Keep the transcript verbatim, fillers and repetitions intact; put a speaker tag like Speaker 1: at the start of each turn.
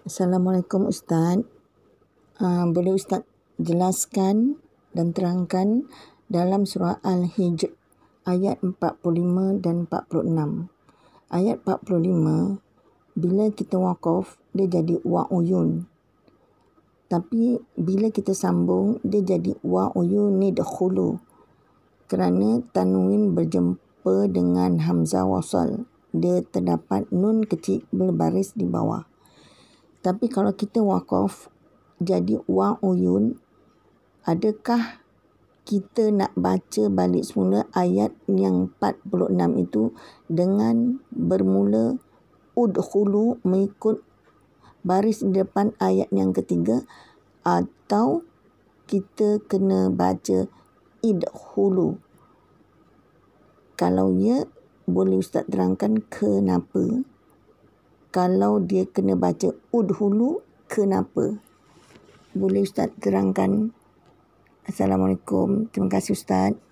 Speaker 1: Assalamualaikum Ustaz. Uh, boleh Ustaz jelaskan dan terangkan dalam surah Al-Hijr ayat empat puluh lima dan empat puluh enam. Ayat empat puluh lima, bila kita waqaf, dia jadi wa uyun. Tapi bila kita sambung, dia jadi wa uyun nidkhulu. Kerana tanwin berjumpa dengan hamzah wasal, dia terdapat nun kecil berbaris di bawah. Tapi kalau kita waqaf jadi wa uyun, adakah kita nak baca balik semula ayat yang empat puluh enam itu dengan bermula udkhulu mengikut baris di depan ayat yang ketiga, atau kita kena baca idkhulu? Kalau ya, boleh Ustaz terangkan kenapa? Kalau dia kena baca udhulu, kenapa? Boleh Ustaz terangkan? Assalamualaikum. Terima kasih Ustaz.